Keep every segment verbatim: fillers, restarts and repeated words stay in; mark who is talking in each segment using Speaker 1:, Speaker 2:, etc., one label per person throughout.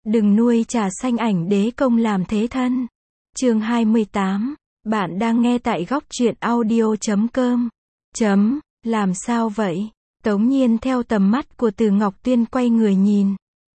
Speaker 1: Đừng nuôi trà xanh ảnh đế công làm thế thân. Chương hai mươi tám. Bạn đang nghe tại góc truyện audio chấm com. Chấm, làm sao vậy? Tống Nhiên theo tầm mắt của Từ Ngọc Tuyên quay người nhìn.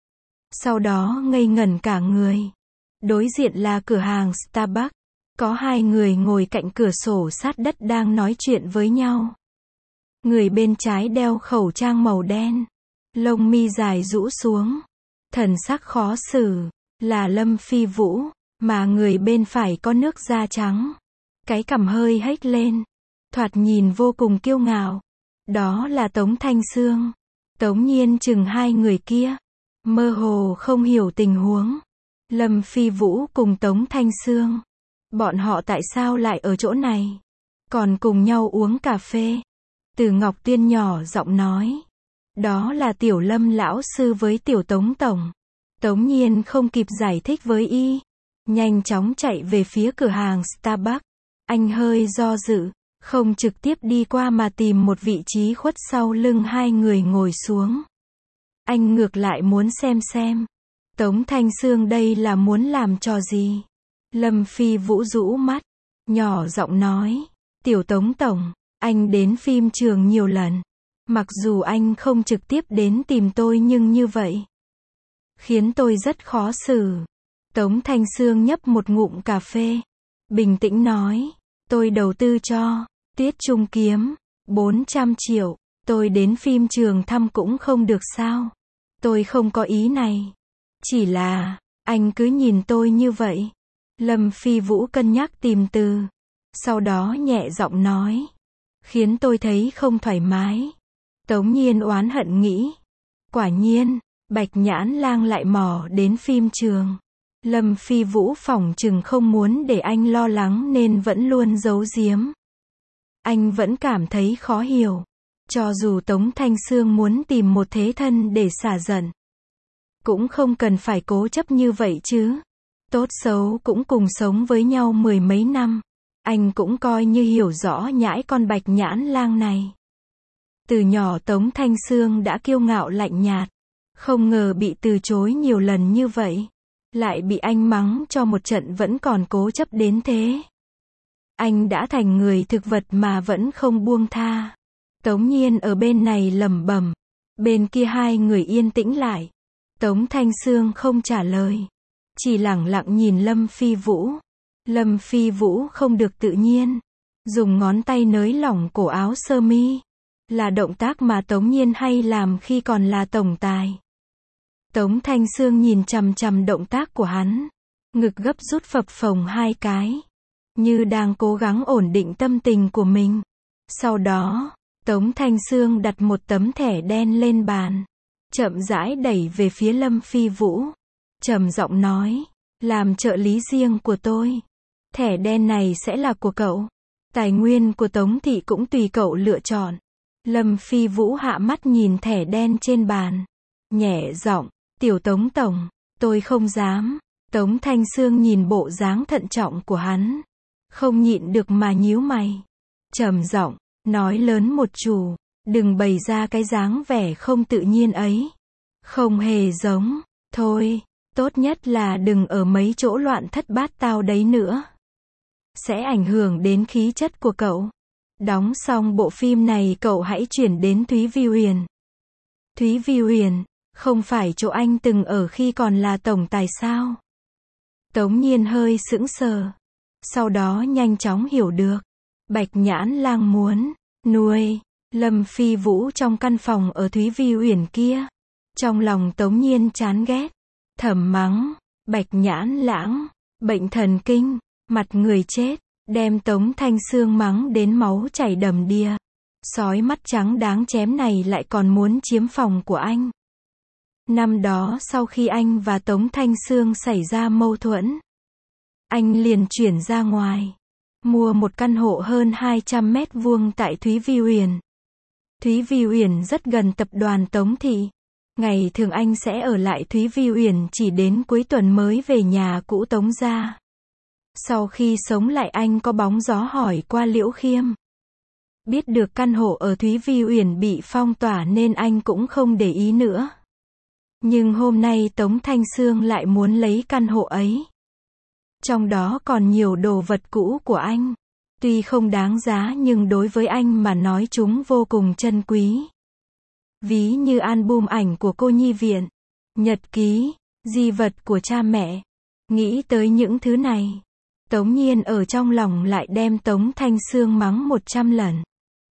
Speaker 1: Sau đó ngây ngẩn cả người. Đối diện là cửa hàng Starbucks. Có hai người ngồi cạnh cửa sổ sát đất đang nói chuyện với nhau. Người bên trái đeo khẩu trang màu đen. Lông mi dài rũ xuống. Thần sắc khó xử, là Lâm Phi Vũ, mà người bên phải có nước da trắng. Cái cằm hơi hếch lên. Thoạt nhìn vô cùng kiêu ngạo. Đó là Tống Thanh Sương. Tống Nhiên chừng hai người kia. Mơ hồ không hiểu tình huống. Lâm Phi Vũ cùng Tống Thanh Sương. Bọn họ tại sao lại ở chỗ này? Còn cùng nhau uống cà phê. Từ Ngọc Tuyên nhỏ giọng nói. Đó là Tiểu Lâm lão sư với Tiểu Tống tổng. Tống Nhiên không kịp giải thích với y. Nhanh chóng chạy về phía cửa hàng Starbucks. Anh hơi do dự. Không trực tiếp đi qua mà tìm một vị trí khuất sau lưng hai người ngồi xuống. Anh ngược lại muốn xem xem. Tống Thanh Sương đây là muốn làm trò gì? Lâm Phi Vũ rũ mắt. Nhỏ giọng nói. Tiểu Tống tổng, anh đến phim trường nhiều lần. Mặc dù anh không trực tiếp đến tìm tôi nhưng như vậy khiến tôi rất khó xử. Tống Thanh Sương nhấp một ngụm cà phê. Bình tĩnh nói. Tôi đầu tư cho Tiết Trung Kiếm bốn trăm triệu. Tôi đến phim trường thăm cũng không được sao? Tôi không có ý này. Chỉ là, anh cứ nhìn tôi như vậy. Lâm Phi Vũ cân nhắc tìm từ. Sau đó nhẹ giọng nói. Khiến tôi thấy không thoải mái. Tống Nhiên oán hận nghĩ. Quả nhiên, Bạch Nhãn Lang lại mò đến phim trường. Lâm Phi Vũ phỏng chừng không muốn để anh lo lắng nên vẫn luôn giấu giếm. Anh vẫn cảm thấy khó hiểu. Cho dù Tống Thanh Sương muốn tìm một thế thân để xả giận, cũng không cần phải cố chấp như vậy chứ. Tốt xấu cũng cùng sống với nhau mười mấy năm. Anh cũng coi như hiểu rõ nhãi con Bạch Nhãn Lang này. Từ nhỏ Tống Thanh Sương đã kiêu ngạo lạnh nhạt. Không ngờ bị từ chối nhiều lần như vậy. Lại bị anh mắng cho một trận vẫn còn cố chấp đến thế. Anh đã thành người thực vật mà vẫn không buông tha. Tống Nhiên ở bên này lẩm bẩm. Bên kia hai người yên tĩnh lại. Tống Thanh Sương không trả lời. Chỉ lẳng lặng nhìn Lâm Phi Vũ. Lâm Phi Vũ không được tự nhiên. Dùng ngón tay nới lỏng cổ áo sơ mi. Là động tác mà Tống Nhiên hay làm khi còn là tổng tài. Tống Thanh Sương nhìn chằm chằm động tác của hắn. Ngực gấp rút phập phồng hai cái. Như đang cố gắng ổn định tâm tình của mình. Sau đó, Tống Thanh Sương đặt một tấm thẻ đen lên bàn. Chậm rãi đẩy về phía Lâm Phi Vũ. Trầm giọng nói. Làm trợ lý riêng của tôi. Thẻ đen này sẽ là của cậu. Tài nguyên của Tống thị cũng tùy cậu lựa chọn. Lâm Phi Vũ hạ mắt nhìn thẻ đen trên bàn. Nhẹ giọng. Tiểu Tống tổng, tôi không dám. Tống Thanh Sương nhìn bộ dáng thận trọng của hắn. Không nhịn được mà nhíu mày. Trầm giọng, nói lớn một chủ. Đừng bày ra cái dáng vẻ không tự nhiên ấy. Không hề giống. Thôi, tốt nhất là đừng ở mấy chỗ loạn thất bát tao đấy nữa. Sẽ ảnh hưởng đến khí chất của cậu. Đóng xong bộ phim này cậu hãy chuyển đến Thúy Vi Huyền. Thúy Vi Huyền, không phải chỗ anh từng ở khi còn là tổng tài sao? Tống Nhiên hơi sững sờ. Sau đó nhanh chóng hiểu được. Bạch Nhãn Lang muốn nuôi Lâm Phi Vũ trong căn phòng ở Thúy Vi Huyền kia. Trong lòng Tống Nhiên chán ghét. Thầm mắng. Bạch Nhãn Lãng, bệnh thần kinh, mặt người chết. Đem Tống Thanh Sương mắng đến máu chảy đầm đìa. Sói mắt trắng đáng chém này lại còn muốn chiếm phòng của anh. Năm đó sau khi anh và Tống Thanh Sương xảy ra mâu thuẫn, anh liền chuyển ra ngoài. Mua một căn hộ hơn hai trăm mét vuông tại Thúy Vi Huyền. Thúy Vi Huyền rất gần tập đoàn Tống thị. Ngày thường anh sẽ ở lại Thúy Vi Huyền chỉ đến cuối tuần mới về nhà cũ Tống gia. Sau khi sống lại anh có bóng gió hỏi qua Liễu Khiêm. Biết được căn hộ ở Thúy Vi Huyền bị phong tỏa nên anh cũng không để ý nữa. Nhưng hôm nay Tống Thanh Sương lại muốn lấy căn hộ ấy. Trong đó còn nhiều đồ vật cũ của anh. Tuy không đáng giá nhưng đối với anh mà nói chúng vô cùng trân quý. Ví như album ảnh của cô nhi viện, nhật ký, di vật của cha mẹ. Nghĩ tới những thứ này, Tống Nhiên ở trong lòng lại đem Tống Thanh Sương mắng một trăm lần.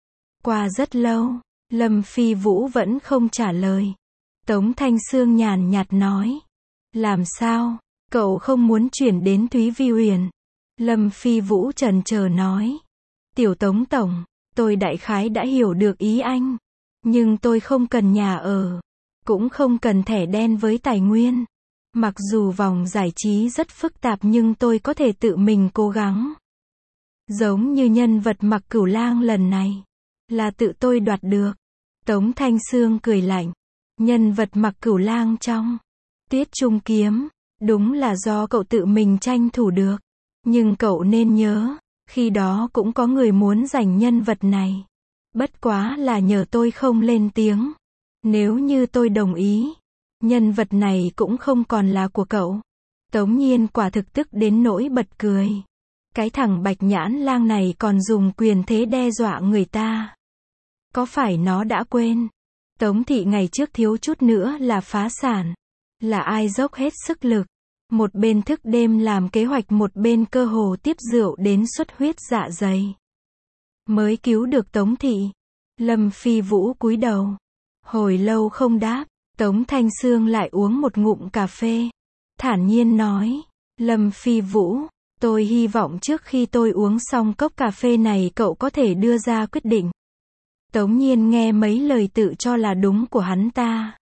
Speaker 1: Qua rất lâu, Lâm Phi Vũ vẫn không trả lời. Tống Thanh Sương nhàn nhạt nói. Làm sao, cậu không muốn chuyển đến Thúy Vi Huyền? Lâm Phi Vũ chần chờ nói. Tiểu Tống Tổng, tôi đại khái đã hiểu được ý anh. Nhưng tôi không cần nhà ở. Cũng không cần thẻ đen với tài nguyên. Mặc dù vòng giải trí rất phức tạp nhưng tôi có thể tự mình cố gắng. Giống như nhân vật Mặc Cửu Lang lần này. Là tự tôi đoạt được. Tống Thanh Sương cười lạnh. Nhân vật Mặc Cửu Lang trong Tiết Trung Kiếm, đúng là do cậu tự mình tranh thủ được. Nhưng cậu nên nhớ, khi đó cũng có người muốn giành nhân vật này. Bất quá là nhờ tôi không lên tiếng. Nếu như tôi đồng ý, nhân vật này cũng không còn là của cậu. Tống Nhiên quả thực tức đến nỗi bật cười. Cái thằng Bạch Nhãn Lang này còn dùng quyền thế đe dọa người ta. Có phải nó đã quên? Tống thị ngày trước thiếu chút nữa là phá sản. Là ai dốc hết sức lực. Một bên thức đêm làm kế hoạch, một bên cơ hồ tiếp rượu đến xuất huyết dạ dày. Mới cứu được Tống thị. Lâm Phi Vũ cúi đầu. Hồi lâu không đáp. Tống Thanh Sương lại uống một ngụm cà phê. Thản nhiên nói. Lâm Phi Vũ, tôi hy vọng trước khi tôi uống xong cốc cà phê này cậu có thể đưa ra quyết định. Tống Nhiên nghe mấy lời tự cho là đúng của hắn ta.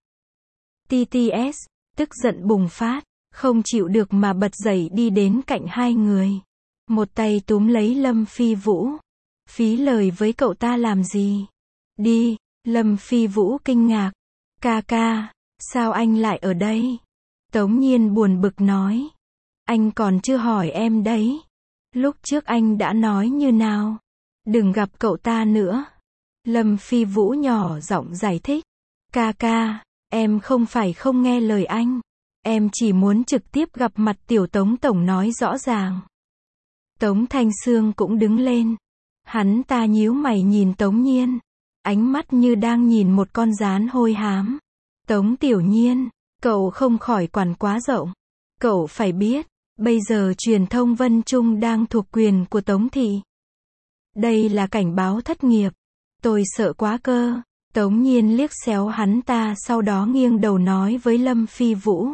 Speaker 1: tê tê ét, tức giận bùng phát, không chịu được mà bật dậy đi đến cạnh hai người. Một tay túm lấy Lâm Phi Vũ. Phí lời với cậu ta làm gì? Đi, Lâm Phi Vũ kinh ngạc. Ca ca, sao anh lại ở đây? Tống Nhiên buồn bực nói. Anh còn chưa hỏi em đấy. Lúc trước anh đã nói như nào? Đừng gặp cậu ta nữa. Lâm Phi Vũ nhỏ giọng giải thích. Ca ca, em không phải không nghe lời anh. Em chỉ muốn trực tiếp gặp mặt tiểu Tống Tổng nói rõ ràng. Tống Thanh Sương cũng đứng lên. Hắn ta nhíu mày nhìn Tống Nhiên. Ánh mắt như đang nhìn một con gián hôi hám. Tống Tiểu Nhiên, cậu không khỏi quản quá rộng. Cậu phải biết, bây giờ truyền thông Vân Trung đang thuộc quyền của Tống thị. Đây là cảnh báo thất nghiệp. Tôi sợ quá cơ. Tống Nhiên liếc xéo hắn ta, sau đó nghiêng đầu nói với Lâm Phi Vũ.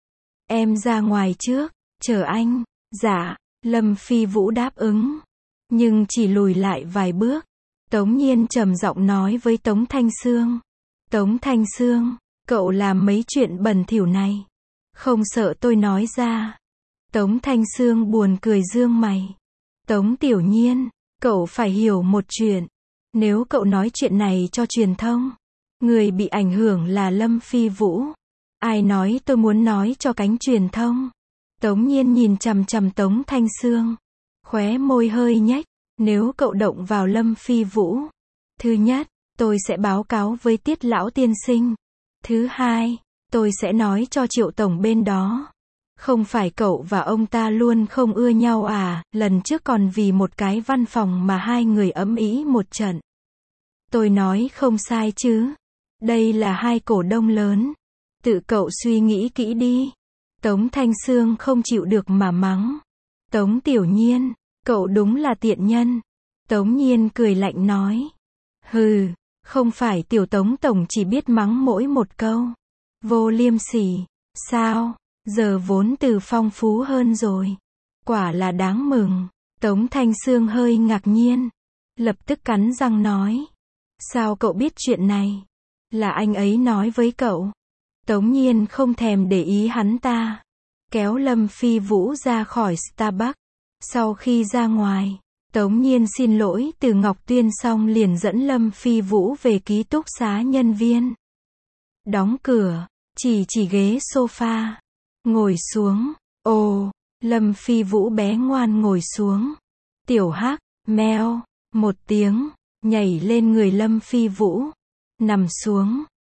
Speaker 1: Em ra ngoài trước, chờ anh. Dạ, Lâm Phi Vũ đáp ứng. Nhưng chỉ lùi lại vài bước. Tống Nhiên trầm giọng nói với Tống Thanh Sương. Tống Thanh Sương, cậu làm mấy chuyện bẩn thỉu này. Không sợ tôi nói ra. Tống Thanh Sương buồn cười dương mày. Tống Tiểu Nhiên, cậu phải hiểu một chuyện. Nếu cậu nói chuyện này cho truyền thông, người bị ảnh hưởng là Lâm Phi Vũ. Ai nói tôi muốn nói cho cánh truyền thông? Tống Nhiên nhìn chằm chằm Tống Thanh Sương. Khóe môi hơi nhếch. Nếu cậu động vào Lâm Phi Vũ, thứ nhất, tôi sẽ báo cáo với Tiết lão tiên sinh. Thứ hai, tôi sẽ nói cho Triệu tổng bên đó. Không phải cậu và ông ta luôn không ưa nhau à, lần trước còn vì một cái văn phòng mà hai người ấm ĩ một trận. Tôi nói không sai chứ. Đây là hai cổ đông lớn. Tự cậu suy nghĩ kỹ đi. Tống Thanh Sương không chịu được mà mắng. Tống Tiểu Nhiên, cậu đúng là tiện nhân. Tống Nhiên cười lạnh nói. Hừ, không phải tiểu Tống Tổng chỉ biết mắng mỗi một câu. Vô liêm sỉ. Sao, giờ vốn từ phong phú hơn rồi. Quả là đáng mừng. Tống Thanh Sương hơi ngạc nhiên. Lập tức cắn răng nói. Sao cậu biết chuyện này? Là anh ấy nói với cậu. Tống Nhiên không thèm để ý hắn ta. Kéo Lâm Phi Vũ ra khỏi Starbucks. Sau khi ra ngoài, Tống Nhiên xin lỗi từ Ngọc Tuyên xong liền dẫn Lâm Phi Vũ về ký túc xá nhân viên. Đóng cửa, chỉ chỉ ghế sofa. Ngồi xuống. Ồ, Lâm Phi Vũ bé ngoan ngồi xuống. Tiểu Hắc, meo, một tiếng, nhảy lên người Lâm Phi Vũ. Nằm xuống.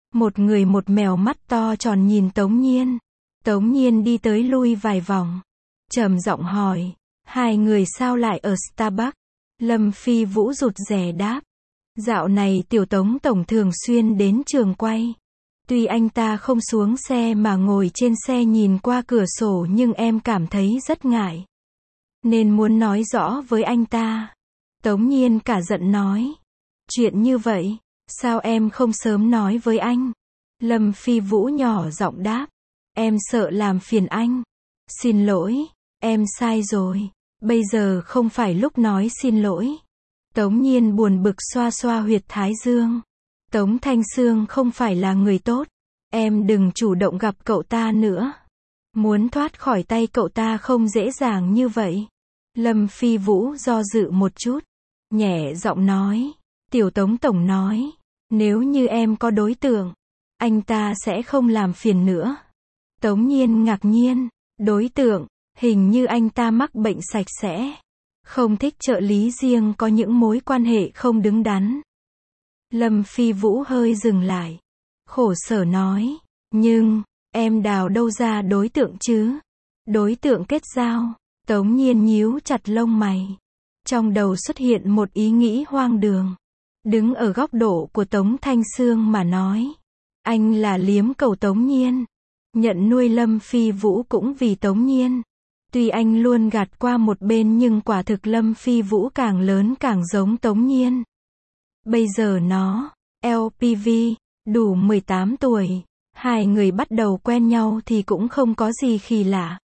Speaker 1: Một người một mèo mắt to tròn nhìn Tống Nhiên. Tống Nhiên đi tới lui vài vòng. Trầm giọng hỏi, hai người sao lại ở Starbucks? Lâm Phi Vũ rụt rè đáp. Dạo này tiểu Tống tổng thường xuyên đến trường quay. Tuy anh ta không xuống xe mà ngồi trên xe nhìn qua cửa sổ nhưng em cảm thấy rất ngại. Nên muốn nói rõ với anh ta. Tống Nhiên cả giận nói. Chuyện như vậy, sao em không sớm nói với anh? Lâm Phi Vũ nhỏ giọng đáp. Em sợ làm phiền anh. Xin lỗi, em sai rồi. Bây giờ không phải lúc nói xin lỗi. Tống Nhiên buồn bực xoa xoa huyệt thái dương. Tống Thanh Sương không phải là người tốt. Em đừng chủ động gặp cậu ta nữa. Muốn thoát khỏi tay cậu ta không dễ dàng như vậy. Lâm Phi Vũ do dự một chút. Nhẹ giọng nói. Tiểu Tống Tổng nói. Nếu như em có đối tượng, anh ta sẽ không làm phiền nữa. Tống Nhiên ngạc nhiên. Đối tượng, hình như anh ta mắc bệnh sạch sẽ. Không thích trợ lý riêng có những mối quan hệ không đứng đắn. Lâm Phi Vũ hơi dừng lại. Khổ sở nói. Nhưng, em đào đâu ra đối tượng chứ? Đối tượng kết giao. Tống Nhiên nhíu chặt lông mày. Trong đầu xuất hiện một ý nghĩ hoang đường. Đứng ở góc độ của Tống Thanh Sương mà nói. Anh là liếm cầu Tống Nhiên. Nhận nuôi Lâm Phi Vũ cũng vì Tống Nhiên. Tuy anh luôn gạt qua một bên nhưng quả thực Lâm Phi Vũ càng lớn càng giống Tống Nhiên. Bây giờ nó, lờ pê vê, đủ mười tám tuổi. Hai người bắt đầu quen nhau thì cũng không có gì kỳ lạ.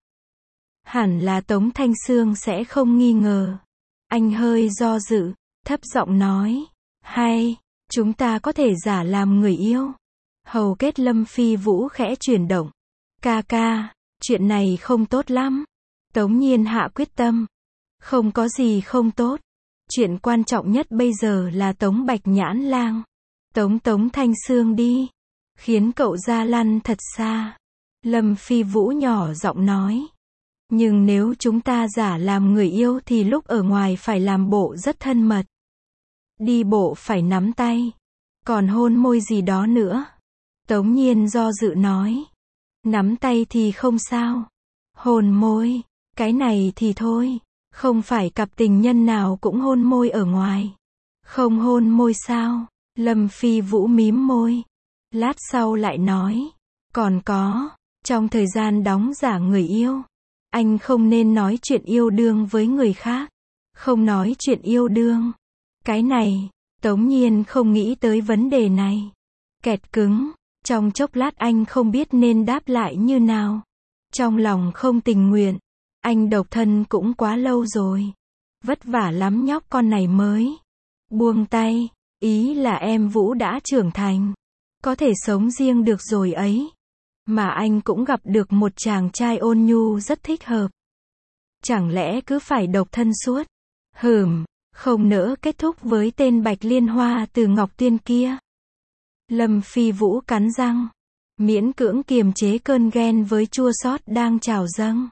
Speaker 1: Hẳn là Tống Thanh Sương sẽ không nghi ngờ. Anh hơi do dự, thấp giọng nói. Hay, chúng ta có thể giả làm người yêu. Hầu kết Lâm Phi Vũ khẽ chuyển động. Ca ca, chuyện này không tốt lắm. Tống Nhiên hạ quyết tâm. Không có gì không tốt. Chuyện quan trọng nhất bây giờ là Tống Bạch Nhãn Lang. Tống Tống Thanh Sương đi. Khiến cậu ra lăn thật xa. Lâm Phi Vũ nhỏ giọng nói. Nhưng nếu chúng ta giả làm người yêu thì lúc ở ngoài phải làm bộ rất thân mật. Đi bộ phải nắm tay. Còn hôn môi gì đó nữa. Tống Nhiên do dự nói. Nắm tay thì không sao. Hôn môi, cái này thì thôi. Không phải cặp tình nhân nào cũng hôn môi ở ngoài. Không hôn môi sao? Lâm Phi Vũ mím môi. Lát sau lại nói. Còn có, trong thời gian đóng giả người yêu, anh không nên nói chuyện yêu đương với người khác. Không nói chuyện yêu đương. Cái này, Tống Nhiên không nghĩ tới vấn đề này. Kẹt cứng. Trong chốc lát anh không biết nên đáp lại như nào. Trong lòng không tình nguyện. Anh độc thân cũng quá lâu rồi. Vất vả lắm nhóc con này mới. Buông tay. Ý là em Vũ đã trưởng thành. Có thể sống riêng được rồi ấy. Mà anh cũng gặp được một chàng trai ôn nhu rất thích hợp. Chẳng lẽ cứ phải độc thân suốt? Hừm, không nỡ kết thúc với tên Bạch Liên Hoa từ Ngọc Tuyên kia. Lâm Phi Vũ cắn răng. Miễn cưỡng kiềm chế cơn ghen với chua xót đang trào dâng.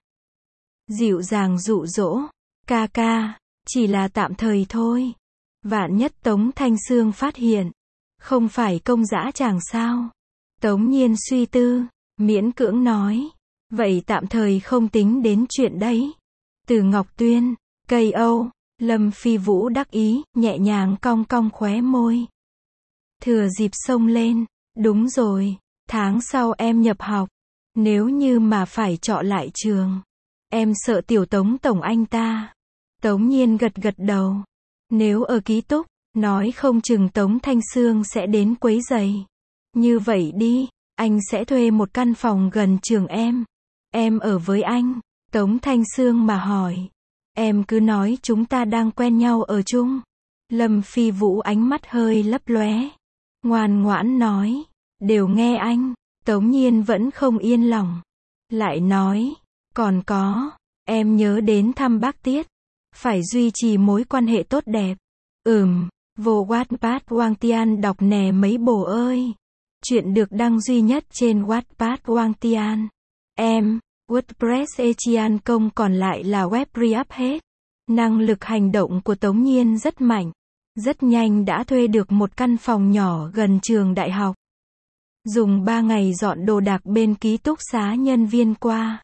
Speaker 1: Dịu dàng dụ dỗ. Ca ca, chỉ là tạm thời thôi. Vạn nhất Tống Thanh Sương phát hiện. Không phải công dã chàng sao? Tống Nhiên suy tư. Miễn cưỡng nói. Vậy tạm thời không tính đến chuyện đấy. Từ Ngọc Tuyên, cây Âu. Lâm Phi Vũ đắc ý, nhẹ nhàng cong cong khóe môi. Thừa dịp xông lên. Đúng rồi, tháng sau em nhập học. Nếu như mà phải chọn lại trường, em sợ tiểu Tống Tổng anh ta. Tống Nhiên gật gật đầu. Nếu ở ký túc, nói không chừng Tống Thanh Sương sẽ đến quấy rầy. Như vậy đi, anh sẽ thuê một căn phòng gần trường em. Em ở với anh. Tống Thanh Sương mà hỏi. Em cứ nói chúng ta đang quen nhau ở chung. Lâm Phi Vũ ánh mắt hơi lấp lóe. Ngoan ngoãn nói. Đều nghe anh. Tống Nhiên vẫn không yên lòng. Lại nói. Còn có. Em nhớ đến thăm bác Tiết. Phải duy trì mối quan hệ tốt đẹp. Ừm. Vô Wattpad Wang Tian đọc nè mấy bồ ơi. Chuyện được đăng duy nhất trên Wattpad Wang Tian. Em. WordPress Echian công còn lại là web re-up hết. Năng lực hành động của Tống Nhiên rất mạnh. Rất nhanh đã thuê được một căn phòng nhỏ gần trường đại học. Dùng ba ngày dọn đồ đạc bên ký túc xá nhân viên qua.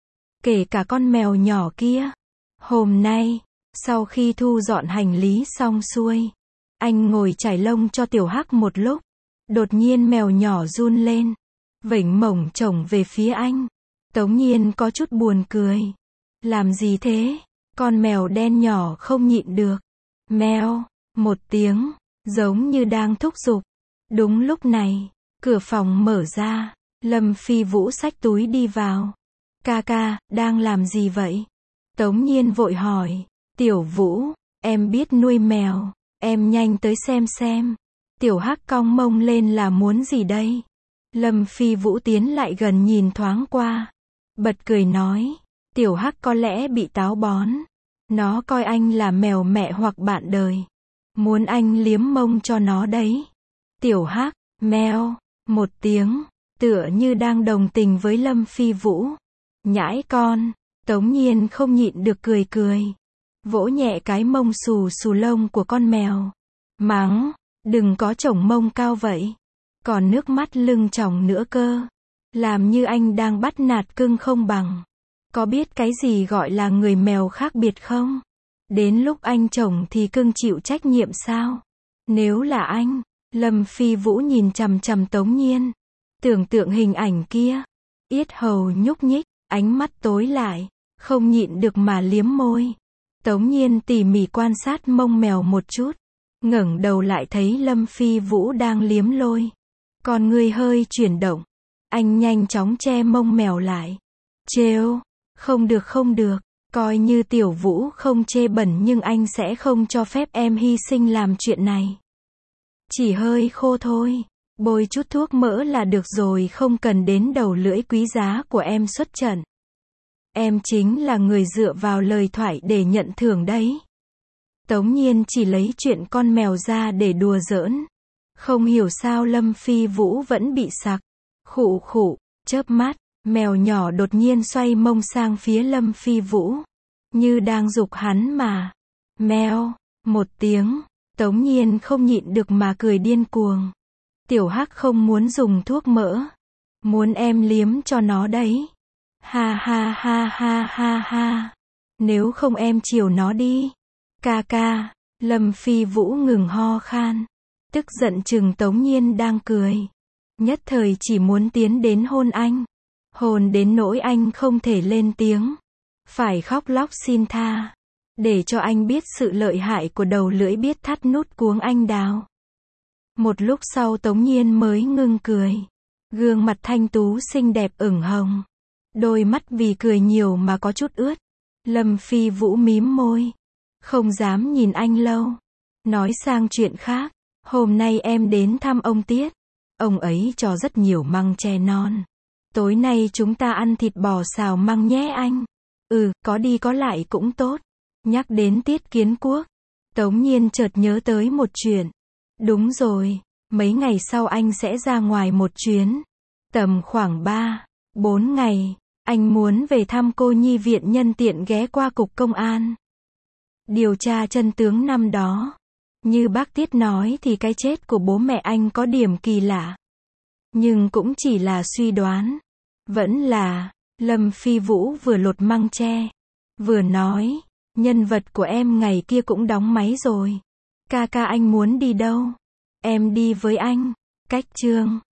Speaker 1: Kể cả con mèo nhỏ kia. Hôm nay, sau khi thu dọn hành lý xong xuôi, anh ngồi chải lông cho Tiểu Hắc một lúc. Đột nhiên mèo nhỏ run lên, vểnh mổng chổng về phía anh. Tống Nhiên có chút buồn cười. Làm gì thế? Con mèo đen nhỏ không nhịn được. Meo, một tiếng, giống như đang thúc giục. Đúng lúc này, cửa phòng mở ra, Lâm Phi Vũ xách túi đi vào. Ca ca, đang làm gì vậy? Tống Nhiên vội hỏi. Tiểu Vũ, em biết nuôi mèo, em nhanh tới xem xem. Tiểu Hắc cong mông lên là muốn gì đây? Lâm Phi Vũ tiến lại gần nhìn thoáng qua. Bật cười nói. Tiểu Hắc có lẽ bị táo bón. Nó coi anh là mèo mẹ hoặc bạn đời. Muốn anh liếm mông cho nó đấy. Tiểu Hắc, meo, một tiếng, tựa như đang đồng tình với Lâm Phi Vũ. Nhãi con, Tống Nhiên không nhịn được cười cười. Vỗ nhẹ cái mông xù xù lông của con mèo. Mắng, đừng có chổng mông cao vậy. Còn nước mắt lưng tròng nữa cơ. Làm như anh đang bắt nạt cưng không bằng. Có biết cái gì gọi là người mèo khác biệt không? Đến lúc anh chổng thì cưng chịu trách nhiệm sao? Nếu là anh, Lâm Phi Vũ nhìn chằm chằm Tống Nhiên. Tưởng tượng hình ảnh kia. Yết hầu nhúc nhích, ánh mắt tối lại, không nhịn được mà liếm môi. Tống Nhiên tỉ mỉ quan sát mông mèo một chút. Ngẩng đầu lại thấy Lâm Phi Vũ đang liếm lôi. Con người hơi chuyển động. Anh nhanh chóng che mông mèo lại. Trêu, không được không được. Coi như Tiểu Vũ không chê bẩn nhưng anh sẽ không cho phép em hy sinh làm chuyện này. Chỉ hơi khô thôi. Bôi chút thuốc mỡ là được rồi, không cần đến đầu lưỡi quý giá của em xuất trận. Em chính là người dựa vào lời thoại để nhận thưởng đấy. Tống Nhiên chỉ lấy chuyện con mèo ra để đùa giỡn. Không hiểu sao Lâm Phi Vũ vẫn bị sặc. Khụ khụ, chớp mắt, mèo nhỏ đột nhiên xoay mông sang phía Lâm Phi Vũ. Như đang giục hắn mà. Meo, một tiếng, Tống Nhiên không nhịn được mà cười điên cuồng. Tiểu Hắc không muốn dùng thuốc mỡ. Muốn em liếm cho nó đấy. Ha ha ha ha ha ha. Nếu không em chiều nó đi. Ca ca, Lâm Phi Vũ ngừng ho khan. Tức giận chừng Tống Nhiên đang cười. Nhất thời chỉ muốn tiến đến hôn anh. Hôn đến nỗi anh không thể lên tiếng. Phải khóc lóc xin tha. Để cho anh biết sự lợi hại của đầu lưỡi biết thắt nút cuống anh đào. Một lúc sau Tống Nhiên mới ngưng cười. Gương mặt thanh tú xinh đẹp ửng hồng. Đôi mắt vì cười nhiều mà có chút ướt. Lâm Phi Vũ mím môi. Không dám nhìn anh lâu. Nói sang chuyện khác. Hôm nay em đến thăm ông Tiết. Ông ấy cho rất nhiều măng tre non. Tối nay chúng ta ăn thịt bò xào măng nhé anh. Ừ, có đi có lại cũng tốt. Nhắc đến Tiết Kiến Quốc. Tống Nhiên chợt nhớ tới một chuyện. Đúng rồi, mấy ngày sau anh sẽ ra ngoài một chuyến. Tầm khoảng ba, bốn ngày. Anh muốn về thăm cô nhi viện nhân tiện ghé qua cục công an. Điều tra chân tướng năm đó. Như bác Tiết nói thì cái chết của bố mẹ anh có điểm kỳ lạ. Nhưng cũng chỉ là suy đoán. Vẫn là, Lâm Phi Vũ vừa lột măng tre. Vừa nói, nhân vật của em ngày kia cũng đóng máy rồi. Ca ca anh muốn đi đâu? Em đi với anh. Cách chương